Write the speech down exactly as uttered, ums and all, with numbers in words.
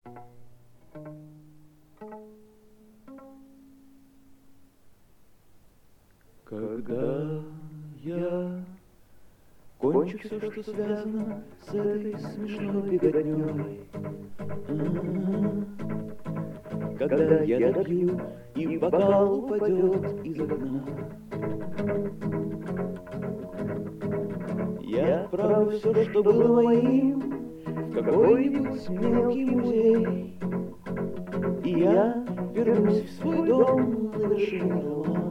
Когда я кончу все, что связано с этой смешной беготней, когда я допью, и бокал упадет из окна, я отправлю все, что было моим, в какой-нибудь мелкий музей, и я вернусь в свой дом на вершине холма.